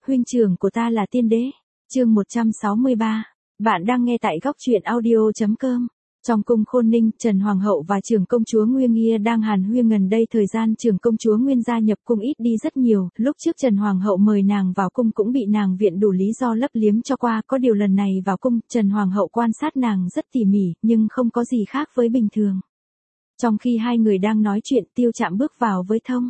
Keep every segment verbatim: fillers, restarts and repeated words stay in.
huynh trưởng của ta là tiên đế. Chương một trăm sáu mươi ba. Bạn đang nghe tại góc truyện audio.com. Trong cung Khôn Ninh, Trần Hoàng hậu và trưởng công chúa Nguyên Nghia đang hàn huyên. Gần đây thời gian trưởng công chúa Nguyên gia nhập cung ít đi rất nhiều, lúc trước Trần Hoàng hậu mời nàng vào cung cũng bị nàng viện đủ lý do lấp liếm cho qua, có điều lần này vào cung, Trần Hoàng hậu quan sát nàng rất tỉ mỉ, nhưng không có gì khác với bình thường. Trong khi hai người đang nói chuyện, Tiêu Trạm bước vào với thông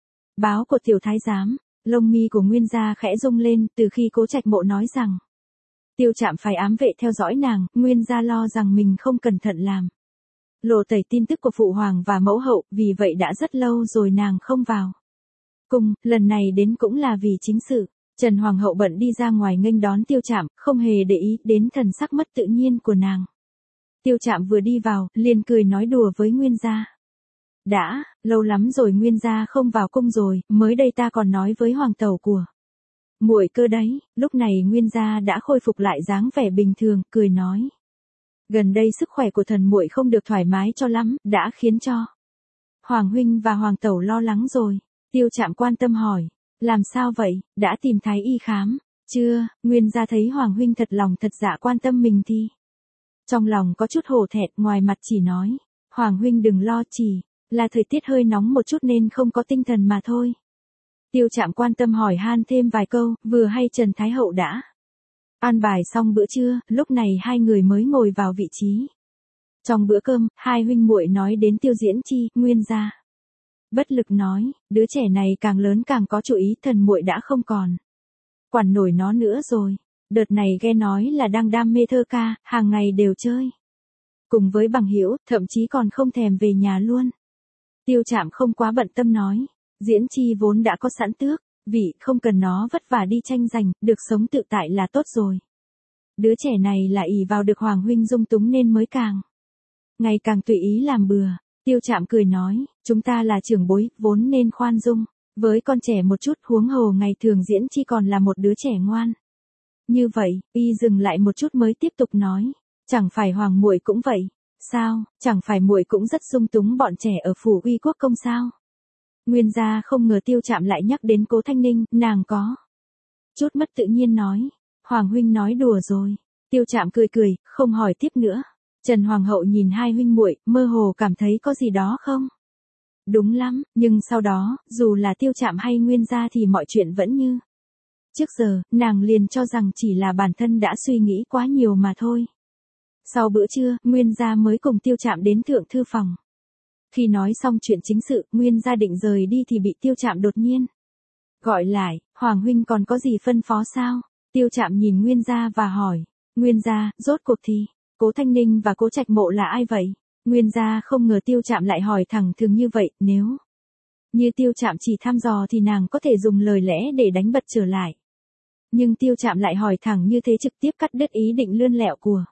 báo của tiểu thái giám. Lông mi của Nguyên gia khẽ rung lên, từ khi Cố Trạch Mộ nói rằng Tiêu Trạm phải ám vệ theo dõi nàng, Nguyên gia lo rằng mình không cẩn thận làm lộ tẩy tin tức của phụ hoàng và mẫu hậu, vì vậy đã rất lâu rồi nàng không vào cung, lần này đến cũng là vì chính sự. Trần Hoàng hậu bận đi ra ngoài nghênh đón Tiêu Trạm, không hề để ý đến thần sắc mất tự nhiên của nàng. Tiêu Trạm vừa đi vào, liền cười nói đùa với Nguyên gia. Đã, lâu lắm rồi Nguyên gia không vào cung rồi, mới đây ta còn nói với hoàng tẩu của muội cơ đấy. Lúc này Nguyên gia đã khôi phục lại dáng vẻ bình thường, cười nói. Gần đây sức khỏe của thần muội không được thoải mái cho lắm, đã khiến cho Hoàng huynh và hoàng tẩu lo lắng rồi. Tiêu Trạm quan tâm hỏi, làm sao vậy, đã tìm thái y khám chưa? Nguyên gia thấy Hoàng huynh thật lòng thật dạ quan tâm mình thì trong lòng có chút hổ thẹn, ngoài mặt chỉ nói, Hoàng huynh đừng lo, chỉ là thời tiết hơi nóng một chút nên không có tinh thần mà thôi. Tiêu Trạm quan tâm hỏi han thêm vài câu, vừa hay Trần Thái hậu đã an bài xong bữa trưa, lúc này hai người mới ngồi vào vị trí. Trong bữa cơm, hai huynh muội nói đến Tiêu Diễn Chi. Nguyên gia bất lực nói, đứa trẻ này càng lớn càng có chủ ý, thần muội đã không còn quản nổi nó nữa rồi. Đợt này nghe nói là đang đam mê thơ ca, hàng ngày đều chơi cùng với bằng hữu, thậm chí còn không thèm về nhà luôn. Tiêu Trạm không quá bận tâm nói, Diễn Chi vốn đã có sẵn tước vị, không cần nó vất vả đi tranh giành, được sống tự tại là tốt rồi. Đứa trẻ này là ỷ vào được Hoàng huynh dung túng nên mới càng ngày càng tùy ý làm bừa. Tiêu Trạm cười nói, chúng ta là trưởng bối, vốn nên khoan dung với con trẻ một chút, huống hồ ngày thường Diễn Chi còn là một đứa trẻ ngoan. Như vậy, y dừng lại một chút mới tiếp tục nói, chẳng phải Hoàng muội cũng vậy sao, chẳng phải muội cũng rất dung túng bọn trẻ ở phủ Uy Quốc công sao? Nguyên gia không ngờ Tiêu Trạm lại nhắc đến Cố Thanh Ninh, nàng có chút mất tự nhiên nói, Hoàng huynh nói đùa rồi. Tiêu Trạm cười cười, không hỏi tiếp nữa. Trần Hoàng hậu nhìn hai huynh muội, mơ hồ cảm thấy có gì đó không đúng lắm, nhưng sau đó, dù là Tiêu Trạm hay Nguyên gia thì mọi chuyện vẫn như trước giờ, nàng liền cho rằng chỉ là bản thân đã suy nghĩ quá nhiều mà thôi. Sau bữa trưa, Nguyên gia mới cùng Tiêu Trạm đến thượng thư phòng. Khi nói xong chuyện chính sự, Nguyên gia định rời đi thì bị Tiêu Trạm đột nhiên gọi lại, Hoàng huynh còn có gì phân phó sao? Tiêu Trạm nhìn Nguyên gia và hỏi, Nguyên gia, rốt cuộc thì Cố Thanh Ninh và Cố Trạch Mộ là ai vậy? Nguyên gia không ngờ Tiêu Trạm lại hỏi thẳng thường như vậy, nếu như Tiêu Trạm chỉ thăm dò thì nàng có thể dùng lời lẽ để đánh bật trở lại. Nhưng Tiêu Trạm lại hỏi thẳng như thế trực tiếp cắt đứt ý định lươn lẹo của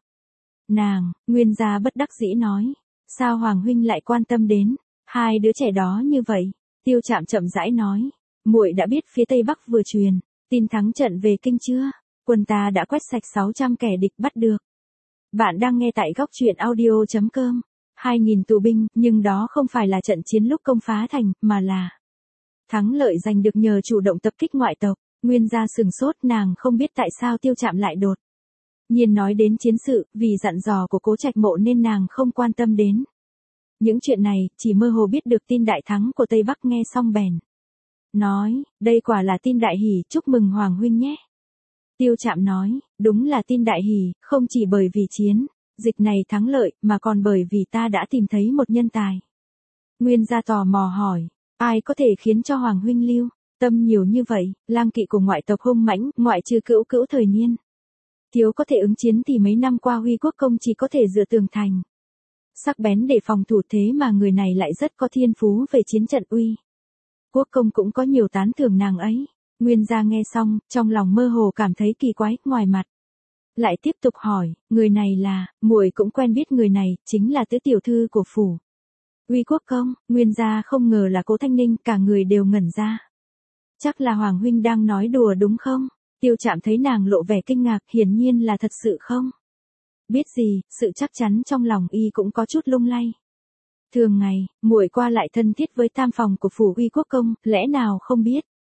nàng. Nguyên gia bất đắc dĩ nói, sao Hoàng huynh lại quan tâm đến hai đứa trẻ đó như vậy? Tiêu Trạm chậm rãi nói, muội đã biết phía Tây Bắc vừa truyền tin thắng trận về kinh chưa? Quân ta đã quét sạch sáu trăm kẻ địch bắt được. Bạn đang nghe tại góc truyện audio.com. Hai nghìn tù binh, nhưng đó không phải là trận chiến lúc công phá thành, mà là thắng lợi giành được nhờ chủ động tập kích ngoại tộc. Nguyên gia sừng sốt, nàng không biết tại sao Tiêu Trạm lại đột nhiên nói đến chiến sự, vì dặn dò của Cố Trạch Mộ nên nàng không quan tâm đến những chuyện này, chỉ mơ hồ biết được tin đại thắng của Tây Bắc. Nghe xong bèn nói, đây quả là tin đại hỷ, chúc mừng Hoàng huynh nhé. Tiêu Trạm nói, đúng là tin đại hỷ, không chỉ bởi vì chiến dịch này thắng lợi, mà còn bởi vì ta đã tìm thấy một nhân tài. Nguyên gia tò mò hỏi, ai có thể khiến cho Hoàng huynh lưu tâm nhiều như vậy? Lang kỵ của ngoại tộc hung mãnh, ngoại trừ Cữu Cữu thời niên thiếu có thể ứng chiến thì mấy năm qua Huy Quốc công chỉ có thể dựa tường thành sắc bén để phòng thủ, thế mà người này lại rất có thiên phú về chiến trận. Uy Quốc công cũng có nhiều tán thưởng nàng ấy. Nguyên gia nghe xong, trong lòng mơ hồ cảm thấy kỳ quái, ngoài mặt lại tiếp tục hỏi, người này là, muội cũng quen biết người này, chính là tứ tiểu thư của phủ Uy Quốc công. Nguyên gia không ngờ là Cố Thanh Ninh, cả người đều ngẩn ra. Chắc là Hoàng huynh đang nói đùa đúng không? Tiêu Trạm thấy nàng lộ vẻ kinh ngạc, hiển nhiên là thật sự không biết gì, sự chắc chắn trong lòng y cũng có chút lung lay. Thường ngày, muội qua lại thân thiết với tam phòng của phủ Uy Quốc công, lẽ nào không biết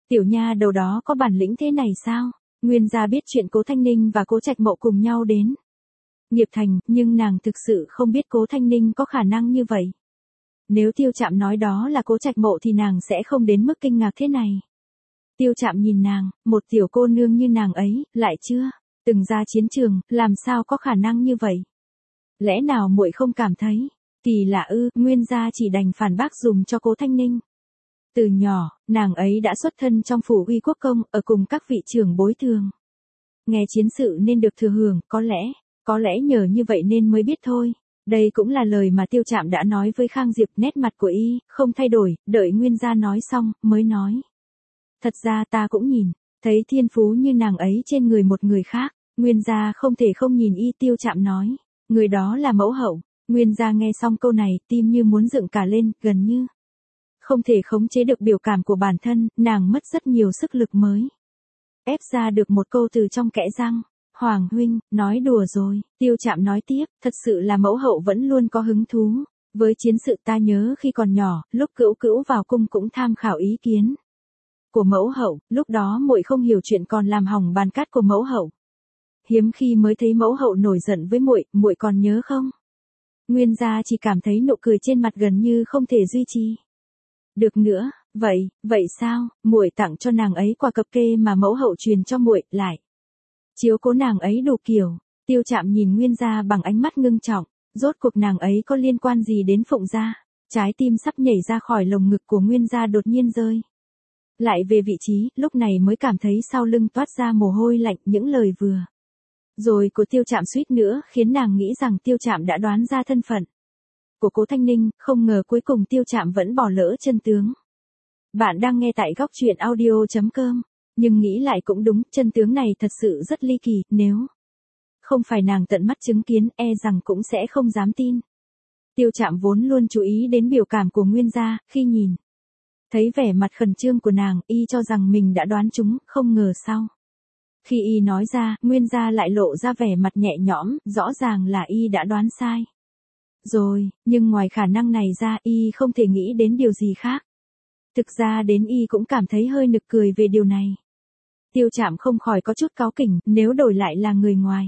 Tiểu nha đầu đó có bản lĩnh thế này sao? Nguyên gia biết chuyện Cố Thanh Ninh và Cố Trạch Mộ cùng nhau đến Nghiệp Thành, nhưng nàng thực sự không biết Cố Thanh Ninh có khả năng như vậy. Nếu Tiêu Trạm nói đó là Cố Trạch Mộ thì nàng sẽ không đến mức kinh ngạc thế này. Tiêu Trạm nhìn nàng, một tiểu cô nương như nàng ấy, lại chưa từng ra chiến trường, làm sao có khả năng như vậy? Lẽ nào muội không cảm thấy? Kỳ lạ ư? Nguyên gia chỉ đành phản bác dùm cho Cố Thanh Ninh. Từ nhỏ, nàng ấy đã xuất thân trong phủ uy quốc công, ở cùng các vị trưởng bối thường. Nghe chiến sự nên được thừa hưởng, có lẽ, có lẽ nhờ như vậy nên mới biết thôi. Đây cũng là lời mà Tiêu Trạm đã nói với Khang Diệp, nét mặt của y không thay đổi, đợi Nguyên gia nói xong, mới nói. Thật ra ta cũng nhìn, thấy thiên phú như nàng ấy trên người một người khác, Nguyên gia không thể không nhìn y. Tiêu Trạm nói, người đó là mẫu hậu. Nguyên gia nghe xong câu này, tim như muốn dựng cả lên, gần như không thể khống chế được biểu cảm của bản thân, nàng mất rất nhiều sức lực mới ép ra được một câu từ trong kẽ răng. Hoàng huynh, nói đùa rồi. Tiêu Trạm nói tiếp, thật sự là mẫu hậu vẫn luôn có hứng thú với chiến sự. Ta nhớ khi còn nhỏ, lúc Cữu Cữu vào cung cũng tham khảo ý kiến của mẫu hậu, lúc đó muội không hiểu chuyện còn làm hỏng bàn cát của mẫu hậu. Hiếm khi mới thấy mẫu hậu nổi giận với muội, muội còn nhớ không? Nguyên gia chỉ cảm thấy nụ cười trên mặt gần như không thể duy trì được nữa. Vậy, vậy sao? Muội tặng cho nàng ấy quà cập kê mà mẫu hậu truyền cho muội, lại chiếu cố nàng ấy đủ kiểu. Tiêu Trạm nhìn Nguyên gia bằng ánh mắt ngưng trọng, rốt cuộc nàng ấy có liên quan gì đến Phụng gia? Trái tim sắp nhảy ra khỏi lồng ngực của Nguyên gia đột nhiên rơi lại về vị trí, lúc này mới cảm thấy sau lưng toát ra mồ hôi lạnh. Những lời vừa rồi của Tiêu Trạm suýt nữa khiến nàng nghĩ rằng Tiêu Trạm đã đoán ra thân phận của Cố Thanh Ninh, không ngờ cuối cùng Tiêu Trạm vẫn bỏ lỡ chân tướng. Bạn đang nghe tại góc truyện audio chấm com, nhưng nghĩ lại cũng đúng, chân tướng này thật sự rất ly kỳ, nếu không phải nàng tận mắt chứng kiến, e rằng cũng sẽ không dám tin. Tiêu Trạm vốn luôn chú ý đến biểu cảm của Nguyên gia, khi nhìn thấy vẻ mặt khẩn trương của nàng, y cho rằng mình đã đoán trúng, không ngờ sau khi y nói ra, Nguyên gia lại lộ ra vẻ mặt nhẹ nhõm, rõ ràng là y đã đoán sai rồi, nhưng ngoài khả năng này ra, y không thể nghĩ đến điều gì khác. Thực ra đến y cũng cảm thấy hơi nực cười về điều này. Tiêu Trạm không khỏi có chút cáu kỉnh, nếu đổi lại là người ngoài,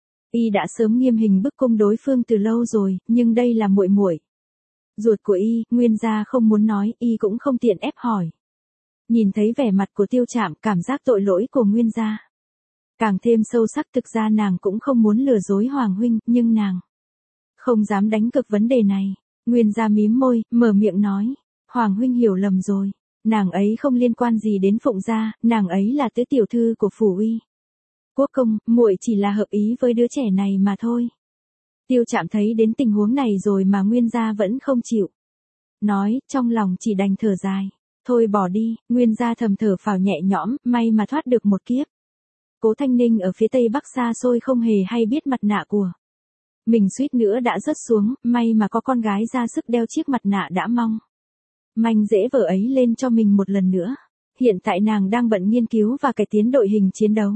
y đã sớm nghiêm hình bức cung đối phương từ lâu rồi, nhưng đây là muội muội ruột của y, Nguyên gia không muốn nói, y cũng không tiện ép hỏi. Nhìn thấy vẻ mặt của Tiêu Trạm, cảm giác tội lỗi của Nguyên gia càng thêm sâu sắc. Thực ra nàng cũng không muốn lừa dối Hoàng huynh, nhưng nàng không dám đánh cược vấn đề này. Nguyên gia mím môi, mở miệng nói, Hoàng huynh hiểu lầm rồi, nàng ấy không liên quan gì đến Phụng gia, nàng ấy là tứ tiểu thư của phủ uy quốc công, muội chỉ là hợp ý với đứa trẻ này mà thôi. Tiêu Trạm thấy đến tình huống này rồi mà Nguyên gia vẫn không chịu nói, trong lòng chỉ đành thở dài. Thôi bỏ đi. Nguyên gia thầm thở phào nhẹ nhõm, may mà thoát được một kiếp. Cố Thanh Ninh ở phía tây bắc xa xôi không hề hay biết mặt nạ của mình suýt nữa đã rớt xuống, may mà có con gái ra sức đeo chiếc mặt nạ đã mong manh dễ vở ấy lên cho mình một lần nữa. Hiện tại nàng đang bận nghiên cứu và cải tiến đội hình chiến đấu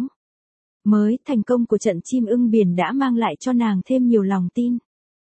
mới. Thành công của trận chim ưng biển đã mang lại cho nàng thêm nhiều lòng tin,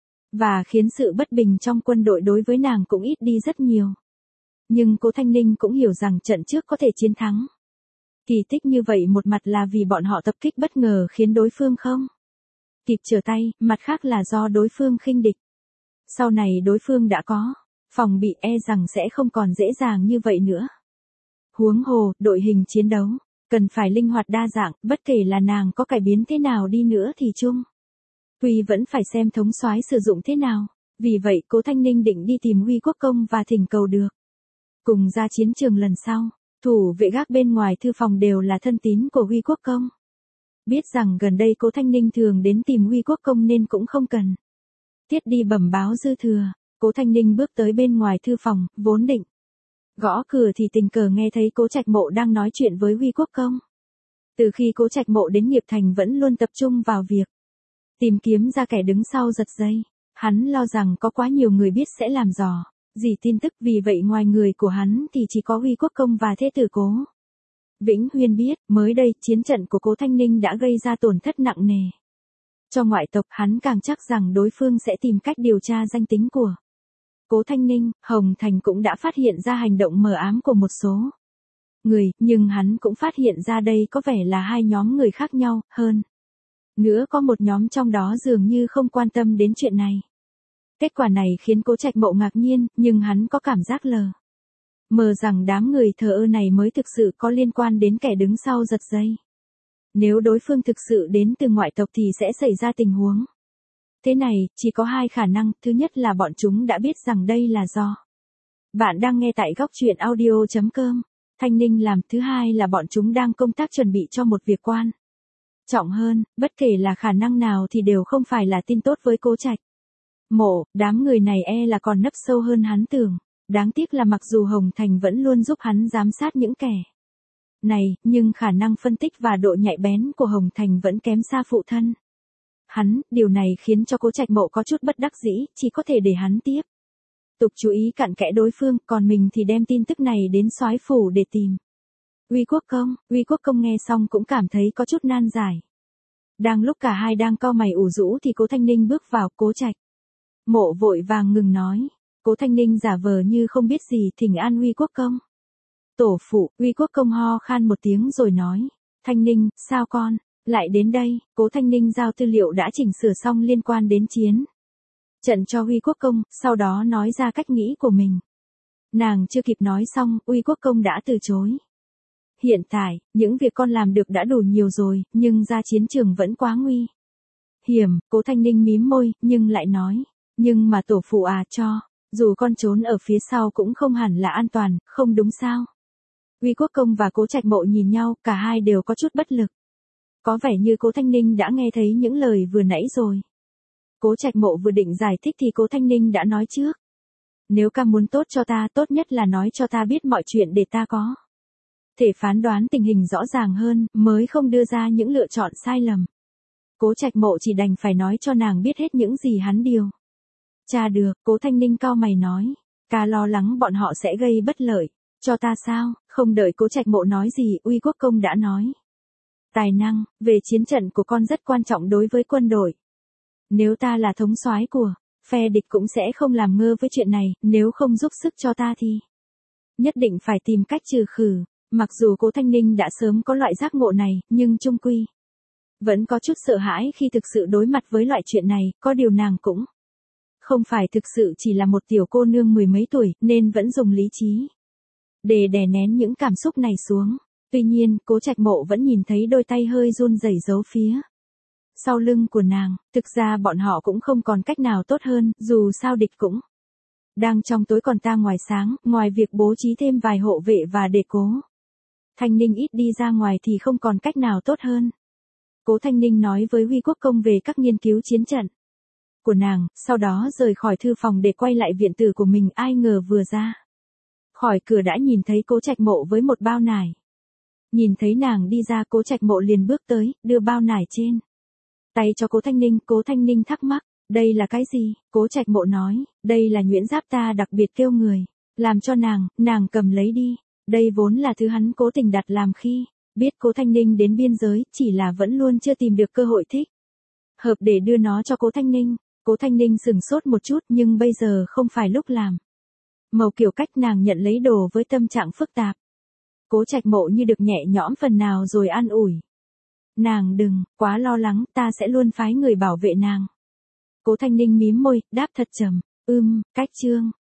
và khiến sự bất bình trong quân đội đối với nàng cũng ít đi rất nhiều. Nhưng Cố Thanh Ninh cũng hiểu rằng trận trước có thể chiến thắng kỳ tích như vậy, một mặt là vì bọn họ tập kích bất ngờ khiến đối phương không kịp trở tay, mặt khác là do đối phương khinh địch. Sau này đối phương đã có phòng bị, e rằng sẽ không còn dễ dàng như vậy nữa. Huống hồ, đội hình chiến đấu cần phải linh hoạt đa dạng, bất kể là nàng có cải biến thế nào đi nữa thì chung quy vẫn phải xem thống soái sử dụng thế nào. Vì vậy Cố Thanh Ninh định đi tìm Huy Quốc công và thỉnh cầu được cùng ra chiến trường lần sau. Thủ vệ gác bên ngoài thư phòng đều là thân tín của Huy Quốc công. Biết rằng gần đây Cố Thanh Ninh thường đến tìm Huy Quốc công nên cũng không cần thiết đi bẩm báo dư thừa. Cố Thanh Ninh bước tới bên ngoài thư phòng, vốn định gõ cửa thì tình cờ nghe thấy Cố Trạch Mộ đang nói chuyện với Huy Quốc công. Từ khi Cố Trạch Mộ đến Nghiệp Thành vẫn luôn tập trung vào việc tìm kiếm ra kẻ đứng sau giật dây. Hắn lo rằng có quá nhiều người biết sẽ làm dò gì tin tức, vì vậy ngoài người của hắn thì chỉ có Huy Quốc công và thế tử Cố Vĩnh Huyên biết. Mới đây chiến trận của Cố Thanh Ninh đã gây ra tổn thất nặng nề cho ngoại tộc. Hắn càng chắc rằng đối phương sẽ tìm cách điều tra danh tính của Cố Thanh Ninh. Hồng Thành cũng đã phát hiện ra hành động mờ ám của một số người, nhưng hắn cũng phát hiện ra đây có vẻ là hai nhóm người khác nhau, hơn. Nữa có một nhóm trong đó dường như không quan tâm đến chuyện này. Kết quả này khiến Cố Trạch Mộ ngạc nhiên, nhưng hắn có cảm giác lờ mờ rằng đám người thờ ơ này mới thực sự có liên quan đến kẻ đứng sau giật dây. Nếu đối phương thực sự đến từ ngoại tộc thì sẽ xảy ra tình huống thế này, chỉ có hai khả năng, thứ nhất là bọn chúng đã biết rằng đây là do. Bạn đang nghe tại góc truyện audio chấm com. Thanh Ninh làm, thứ hai là bọn chúng đang công tác chuẩn bị cho một việc quan trọng hơn, bất kể là khả năng nào thì đều không phải là tin tốt với Cố Trạch Mộ, đám người này e là còn nấp sâu hơn hắn tưởng. Đáng tiếc là mặc dù Hồng Thành vẫn luôn giúp hắn giám sát những kẻ này, nhưng khả năng phân tích và độ nhạy bén của Hồng Thành vẫn kém xa phụ thân hắn, điều này khiến cho Cố Trạch Mộ có chút bất đắc dĩ, chỉ có thể để hắn tiếp tục chú ý cặn kẽ đối phương, còn mình thì đem tin tức này đến Soái phủ để tìm Uy Quốc Công. Uy Quốc Công nghe xong cũng cảm thấy có chút nan giải. Đang lúc cả hai đang cau mày ủ rũ thì Cố Thanh Ninh bước vào. Cố Trạch Mộ vội vàng ngừng nói. Cố Thanh Ninh giả vờ như không biết gì, thỉnh an Uy Quốc Công. Tổ phụ. Uy Quốc Công ho khan một tiếng rồi nói. Thanh Ninh, sao con lại đến đây? Cố Thanh Ninh giao tư liệu đã chỉnh sửa xong liên quan đến chiến trận cho Uy Quốc Công, sau đó nói ra cách nghĩ của mình. Nàng chưa kịp nói xong, Uy Quốc Công đã từ chối. Hiện tại, những việc con làm được đã đủ nhiều rồi, nhưng ra chiến trường vẫn quá nguy hiểm. Cố Thanh Ninh mím môi, nhưng lại nói. Nhưng mà tổ phụ à, cho dù con trốn ở phía sau cũng không hẳn là an toàn, không đúng sao? Uy Quốc Công và Cố Trạch Mộ nhìn nhau, cả hai đều có chút bất lực. Có vẻ như Cố Thanh Ninh đã nghe thấy những lời vừa nãy rồi. Cố Trạch Mộ vừa định giải thích thì Cố Thanh Ninh đã nói trước. Nếu ca muốn tốt cho ta, tốt nhất là nói cho ta biết mọi chuyện để ta có thể phán đoán tình hình rõ ràng hơn, mới không đưa ra những lựa chọn sai lầm. Cố Trạch Mộ chỉ đành phải nói cho nàng biết hết những gì hắn điều tra được. Cố Thanh Ninh cau mày nói. Ca lo lắng bọn họ sẽ gây bất lợi cho ta sao? Không đợi Cố Trạch Mộ nói gì, Uy Quốc Công đã nói. Tài năng về chiến trận của con rất quan trọng đối với quân đội. Nếu ta là thống soái của phe địch cũng sẽ không làm ngơ với chuyện này, nếu không giúp sức cho ta thì nhất định phải tìm cách trừ khử. Mặc dù Cố Thanh Ninh đã sớm có loại giác ngộ này, nhưng chung quy vẫn có chút sợ hãi khi thực sự đối mặt với loại chuyện này, có điều nàng cũng không phải thực sự chỉ là một tiểu cô nương mười mấy tuổi, nên vẫn dùng lý trí để đè nén những cảm xúc này xuống. Tuy nhiên, Cố Trạch Mộ vẫn nhìn thấy đôi tay hơi run rẩy giấu phía sau lưng của nàng. Thực ra bọn họ cũng không còn cách nào tốt hơn, dù sao địch cũng đang trong tối còn ta ngoài sáng, ngoài việc bố trí thêm vài hộ vệ và để Cố Thanh Ninh ít đi ra ngoài thì không còn cách nào tốt hơn. Cố Thanh Ninh nói với Uy Quốc Công về các nghiên cứu chiến trận của nàng, sau đó rời khỏi thư phòng để quay lại viện tử của mình. Ai ngờ vừa ra khỏi cửa đã nhìn thấy Cố Trạch Mộ với một bao nải. Nhìn thấy nàng đi ra, Cố Trạch Mộ liền bước tới, đưa bao nải trên tay cho Cố Thanh Ninh. Cố Thanh Ninh thắc mắc, đây là cái gì? Cố Trạch Mộ nói, đây là nhuyễn giáp ta đặc biệt kêu người làm cho nàng, nàng cầm lấy đi. Đây vốn là thứ hắn cố tình đặt làm khi biết Cố Thanh Ninh đến biên giới, chỉ là vẫn luôn chưa tìm được cơ hội thích hợp để đưa nó cho Cố Thanh Ninh. Cố Thanh Ninh sừng sốt một chút, nhưng bây giờ không phải lúc làm màu kiểu cách. Nàng nhận lấy đồ với tâm trạng phức tạp. Cố Trạch Mộ như được nhẹ nhõm phần nào rồi an ủi. Nàng đừng quá lo lắng, ta sẽ luôn phái người bảo vệ nàng. Cố Thanh Ninh mím môi, đáp thật trầm, ưm, cách chương.